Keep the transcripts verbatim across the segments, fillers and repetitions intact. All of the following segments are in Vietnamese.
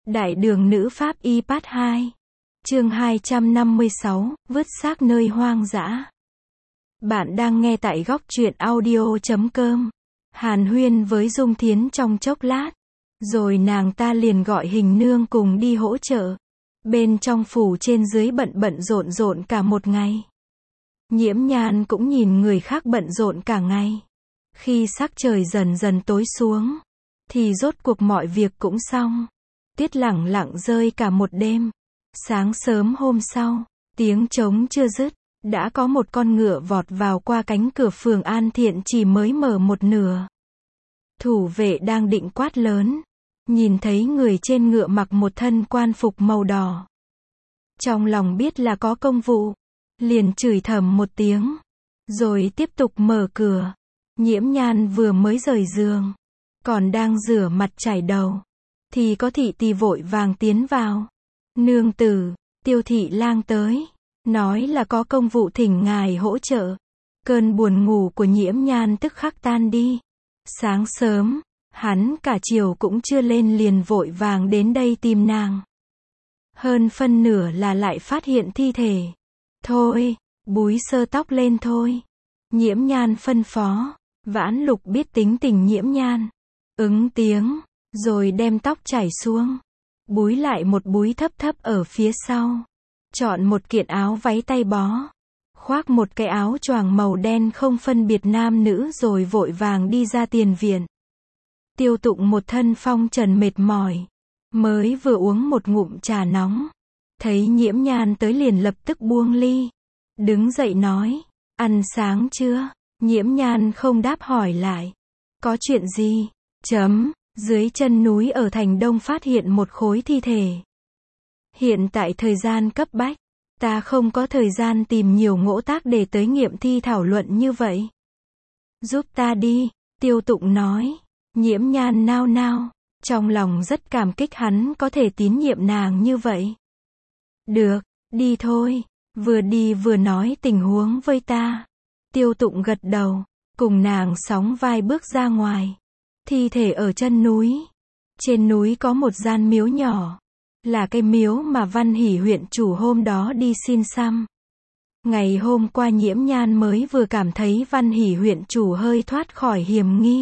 Đại đường nữ pháp y part hai. Chương hai trăm năm mươi sáu, vứt xác nơi hoang dã. Bạn đang nghe tại góc truyện audio chấm com. Hàn huyên với Dung Thiến trong chốc lát, rồi nàng ta liền gọi Hình Nương cùng đi hỗ trợ. Bên trong phủ trên dưới bận bận rộn rộn cả một ngày. Nhiễm Nhan cũng nhìn người khác bận rộn cả ngày. Khi sắc trời dần dần tối xuống, thì rốt cuộc mọi việc cũng xong. Tiết lẳng lặng rơi cả một đêm. Sáng sớm hôm sau, tiếng trống chưa dứt, đã có một con ngựa vọt vào qua cánh cửa phường An Thiện chỉ mới mở một nửa. Thủ vệ đang định quát lớn, nhìn thấy người trên ngựa mặc một thân quan phục màu đỏ. Trong lòng biết là có công vụ, liền chửi thầm một tiếng, rồi tiếp tục mở cửa. Nhiễm Nhan vừa mới rời giường, còn đang rửa mặt chải đầu, thì có thị tỳ vội vàng tiến vào. Nương tử, Tiêu thị lang tới, nói là có công vụ thỉnh ngài hỗ trợ. Cơn buồn ngủ của Nhiễm Nhan tức khắc tan đi. Sáng sớm, hắn cả chiều cũng chưa lên liền vội vàng đến đây tìm nàng. Hơn phân nửa là lại phát hiện thi thể. Thôi, búi sơ tóc lên thôi. Nhiễm Nhan phân phó. Vãn Lục biết tính tình Nhiễm Nhan, ứng tiếng, rồi đem tóc chảy xuống, búi lại một búi thấp thấp ở phía sau, chọn một kiện áo váy tay bó, khoác một cái áo choàng màu đen không phân biệt nam nữ rồi vội vàng đi ra tiền viện. Tiêu Tụng một thân phong trần mệt mỏi, mới vừa uống một ngụm trà nóng, thấy Nhiễm Nhan tới liền lập tức buông ly, đứng dậy nói, ăn sáng chưa? Nhiễm Nhan không đáp hỏi lại. Có chuyện gì? Chấm, dưới chân núi ở thành Đông phát hiện một khối thi thể. Hiện tại thời gian cấp bách, ta không có thời gian tìm nhiều ngỗ tác để tới nghiệm thi thảo luận như vậy. Giúp ta đi, Tiêu Tụng nói. Nhiễm Nhan nao nao, trong lòng rất cảm kích hắn có thể tín nhiệm nàng như vậy. Được, đi thôi, vừa đi vừa nói tình huống với ta. Tiêu Tụng gật đầu, cùng nàng sóng vai bước ra ngoài. Thi thể ở chân núi. Trên núi có một gian miếu nhỏ, là cái miếu mà Văn Hỷ huyện chủ hôm đó đi xin xăm. Ngày hôm qua Nhiễm Nhan mới vừa cảm thấy Văn Hỷ huyện chủ hơi thoát khỏi hiểm nghi.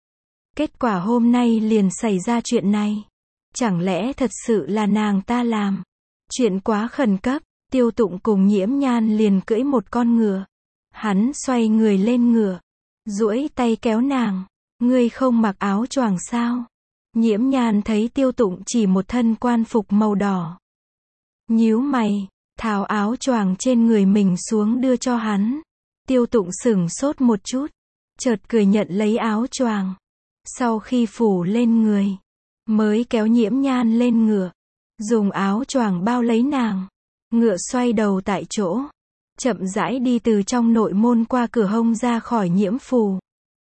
Kết quả hôm nay liền xảy ra chuyện này. Chẳng lẽ thật sự là nàng ta làm? Chuyện quá khẩn cấp, Tiêu Tụng cùng Nhiễm Nhan liền cưỡi một con ngựa. Hắn xoay người lên ngựa, duỗi tay kéo nàng. Ngươi không mặc áo choàng sao? Nhiễm Nhan thấy Tiêu Tụng chỉ một thân quan phục màu đỏ, nhíu mày, tháo áo choàng trên người mình xuống đưa cho hắn. Tiêu Tụng sửng sốt một chút, chợt cười nhận lấy áo choàng. Sau khi phủ lên người, mới kéo Nhiễm Nhan lên ngựa, dùng áo choàng bao lấy nàng. Ngựa xoay đầu tại chỗ, chậm rãi đi từ trong nội môn qua cửa hông ra khỏi Nhiễm phủ.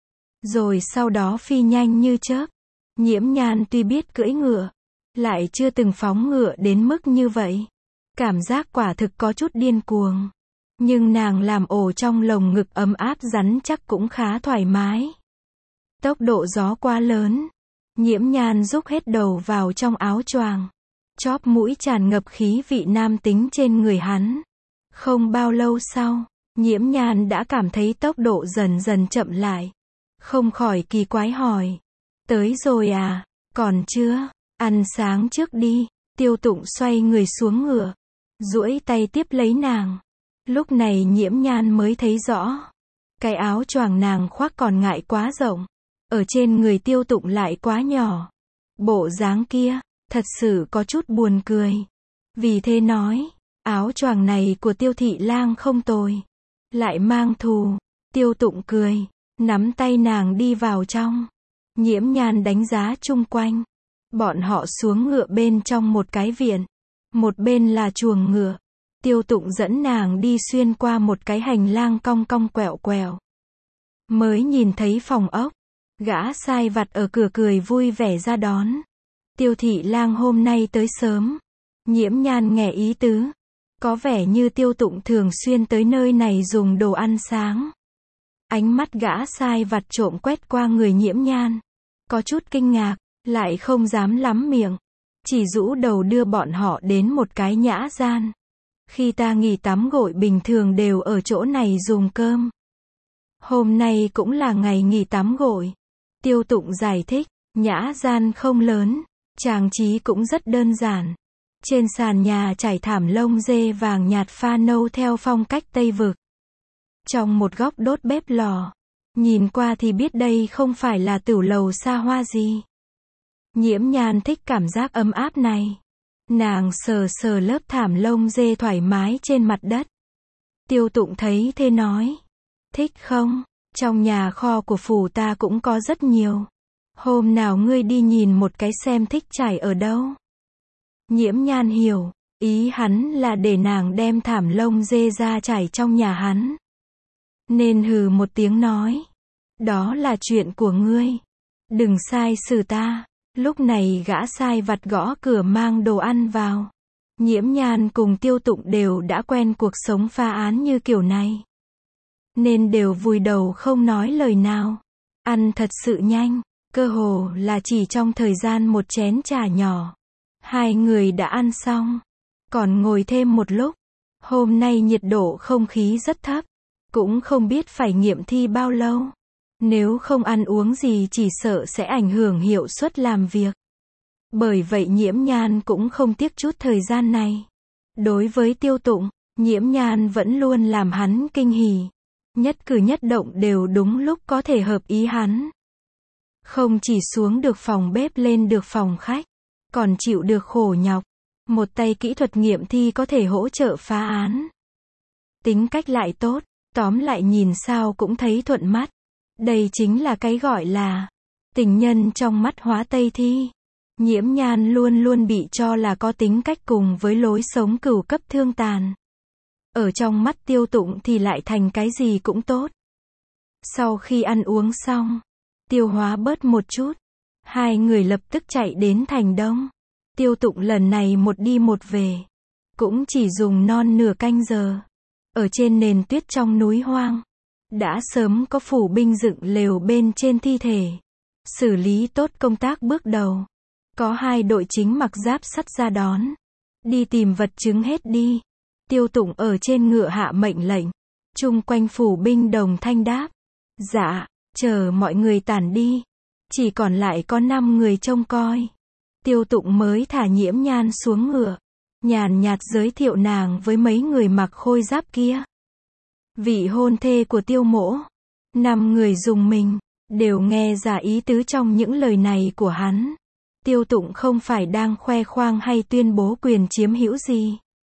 Rồi sau đó phi nhanh như chớp. Nhiễm Nhan tuy biết cưỡi ngựa, lại chưa từng phóng ngựa đến mức như vậy. Cảm giác quả thực có chút điên cuồng. Nhưng nàng làm ổ trong lồng ngực ấm áp rắn chắc cũng khá thoải mái. Tốc độ gió quá lớn. Nhiễm Nhan rúc hết đầu vào trong áo choàng. Chóp mũi tràn ngập khí vị nam tính trên người hắn. Không bao lâu sau, Nhiễm Nhan đã cảm thấy tốc độ dần dần chậm lại. Không khỏi kỳ quái hỏi. Tới rồi à? Còn chưa? Ăn sáng trước đi. Tiêu Tụng xoay người xuống ngựa, duỗi tay tiếp lấy nàng. Lúc này Nhiễm Nhan mới thấy rõ. Cái áo choàng nàng khoác còn ngại quá rộng. Ở trên người Tiêu Tụng lại quá nhỏ. Bộ dáng kia, thật sự có chút buồn cười. Vì thế nói, áo choàng này của Tiêu thị lang không tồi. Lại mang thù. Tiêu Tụng cười, nắm tay nàng đi vào trong. Nhiễm Nhan đánh giá chung quanh. Bọn họ xuống ngựa bên trong một cái viện. Một bên là chuồng ngựa. Tiêu Tụng dẫn nàng đi xuyên qua một cái hành lang cong cong quẹo quẹo. Mới nhìn thấy phòng ốc. Gã sai vặt ở cửa cười vui vẻ ra đón. Tiêu thị lang hôm nay tới sớm. Nhiễm Nhan nghe ý tứ. Có vẻ như Tiêu Tụng thường xuyên tới nơi này dùng đồ ăn sáng. Ánh mắt gã sai vặt trộm quét qua người Nhiễm Nhan. Có chút kinh ngạc, lại không dám lắm miệng. chỉ rũ đầu đưa bọn họ đến một cái nhã gian. Khi ta nghỉ tắm gội bình thường đều ở chỗ này dùng cơm. Hôm nay cũng là ngày nghỉ tắm gội. Tiêu Tụng giải thích, nhã gian không lớn, trang trí cũng rất đơn giản. Trên sàn nhà trải thảm lông dê vàng nhạt pha nâu theo phong cách Tây Vực. Trong một góc đốt bếp lò. Nhìn qua thì biết đây không phải là tửu lầu xa hoa gì. Nhiễm Nhan thích cảm giác ấm áp này. Nàng sờ sờ lớp thảm lông dê thoải mái trên mặt đất. Tiêu Tụng thấy thế nói. Thích không? Trong nhà kho của phủ ta cũng có rất nhiều. Hôm nào ngươi đi nhìn một cái xem thích trải ở đâu. Nhiễm Nhan hiểu, ý hắn là để nàng đem thảm lông dê ra trải trong nhà hắn. Nên hừ một tiếng nói. Đó là chuyện của ngươi. Đừng sai xử ta. Lúc này gã sai vặt gõ cửa mang đồ ăn vào. Nhiễm Nhan cùng Tiêu Tụng đều đã quen cuộc sống pha án như kiểu này. Nên đều vùi đầu không nói lời nào. Ăn thật sự nhanh. Cơ hồ là chỉ trong thời gian một chén trà nhỏ. Hai người đã ăn xong. Còn ngồi thêm một lúc. Hôm nay nhiệt độ không khí rất thấp. Cũng không biết phải nghiệm thi bao lâu. Nếu không ăn uống gì chỉ sợ sẽ ảnh hưởng hiệu suất làm việc. Bởi vậy Nhiễm Nhan cũng không tiếc chút thời gian này. Đối với Tiêu Tụng, Nhiễm Nhan vẫn luôn làm hắn kinh hỉ. Nhất cử nhất động đều đúng lúc có thể hợp ý hắn. Không chỉ xuống được phòng bếp lên được phòng khách, còn chịu được khổ nhọc. Một tay kỹ thuật nghiệm thi có thể hỗ trợ phá án. Tính cách lại tốt, tóm lại nhìn sao cũng thấy thuận mắt. Đây chính là cái gọi là tình nhân trong mắt hóa Tây thi. Nhiễm Nhan luôn luôn bị cho là có tính cách cùng với lối sống cửu cấp thương tàn. Ở trong mắt Tiêu Tụng thì lại thành cái gì cũng tốt. Sau khi ăn uống xong, tiêu hóa bớt một chút, hai người lập tức chạy đến thành Đông. Tiêu Tụng lần này một đi một về, cũng chỉ dùng non nửa canh giờ. Ở trên nền tuyết trong núi hoang, đã sớm có phủ binh dựng lều bên trên thi thể. Xử lý tốt công tác bước đầu. Có hai đội chính mặc giáp sắt ra đón. Đi tìm vật chứng hết đi. Tiêu Tụng ở trên ngựa hạ mệnh lệnh. Chung quanh phủ binh đồng thanh đáp. Dạ, chờ mọi người tản đi. Chỉ còn lại có năm người trông coi. Tiêu Tụng mới thả Nhiễm Nhan xuống ngựa. Nhàn nhạt giới thiệu nàng với mấy người mặc khôi giáp kia. Vị hôn thê của Tiêu Mỗ. Năm người dùng mình, đều nghe ra ý tứ trong những lời này của hắn. Tiêu Tụng không phải đang khoe khoang hay tuyên bố quyền chiếm hữu gì,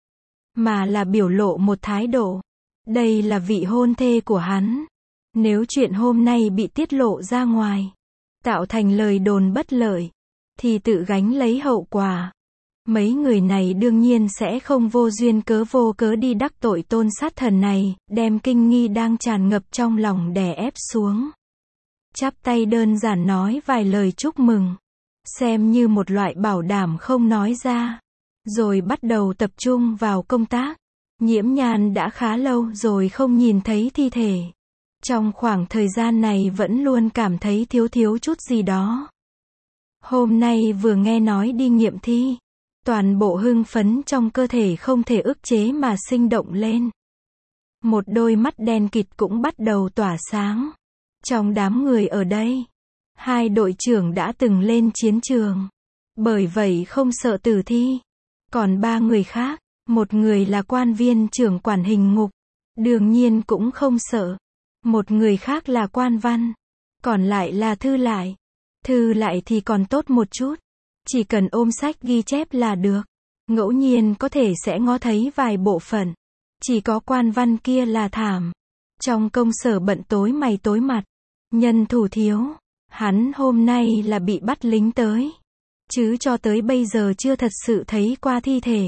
mà là biểu lộ một thái độ. Đây là vị hôn thê của hắn. Nếu chuyện hôm nay bị tiết lộ ra ngoài, tạo thành lời đồn bất lợi, thì tự gánh lấy hậu quả. Mấy người này đương nhiên sẽ không vô duyên cớ vô cớ đi đắc tội Tôn sát thần này, đem kinh nghi đang tràn ngập trong lòng đè ép xuống. Chắp tay đơn giản nói vài lời chúc mừng, xem như một loại bảo đảm không nói ra, rồi bắt đầu tập trung vào công tác. Nhiễm Nhan đã khá lâu rồi không nhìn thấy thi thể. Trong khoảng thời gian này vẫn luôn cảm thấy thiếu thiếu chút gì đó. Hôm nay vừa nghe nói đi nghiệm thi, toàn bộ hưng phấn trong cơ thể không thể ức chế mà sinh động lên. Một đôi mắt đen kịt cũng bắt đầu tỏa sáng. Trong đám người ở đây, hai đội trưởng đã từng lên chiến trường, bởi vậy không sợ tử thi. Còn ba người khác, một người là quan viên trưởng quản hình ngục, đương nhiên cũng không sợ. Một người khác là quan văn, còn lại là thư lại. Thư lại thì còn tốt một chút, chỉ cần ôm sách ghi chép là được. Ngẫu nhiên có thể sẽ ngó thấy vài bộ phận. Chỉ có quan văn kia là thảm. Trong công sở bận tối mày tối mặt, nhân thủ thiếu. Hắn hôm nay là bị bắt lính tới, chứ cho tới bây giờ chưa thật sự thấy qua thi thể.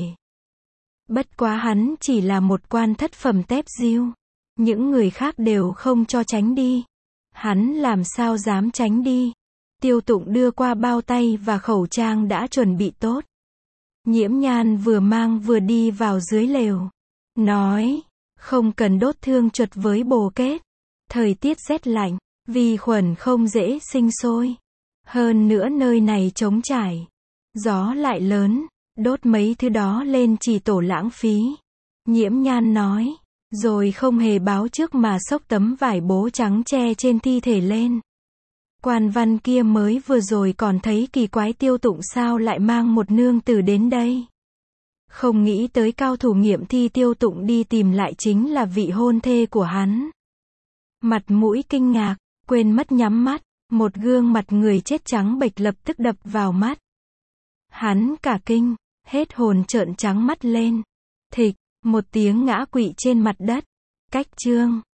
Bất quá hắn chỉ là một quan thất phẩm tép diêu. Những người khác đều không cho tránh đi. Hắn làm sao dám tránh đi. Tiêu Tụng đưa qua bao tay và khẩu trang đã chuẩn bị tốt. Nhiễm Nhan vừa mang vừa đi vào dưới lều. Nói, không cần đốt thương chuột với bồ kết. Thời tiết rét lạnh, vi khuẩn không dễ sinh sôi. Hơn nữa nơi này trống trải. Gió lại lớn, đốt mấy thứ đó lên chỉ tổ lãng phí. Nhiễm Nhan nói, rồi không hề báo trước mà xốc tấm vải bố trắng che trên thi thể lên. Quan văn kia mới vừa rồi còn thấy kỳ quái Tiêu Tụng sao lại mang một nương tử đến đây. Không nghĩ tới cao thủ nghiệm thi Tiêu Tụng đi tìm lại chính là vị hôn thê của hắn. Mặt mũi kinh ngạc, quên mất nhắm mắt, một gương mặt người chết trắng bệch lập tức đập vào mắt. Hắn cả kinh, hết hồn trợn trắng mắt lên. Thịch, một tiếng ngã quỵ trên mặt đất. Cách chương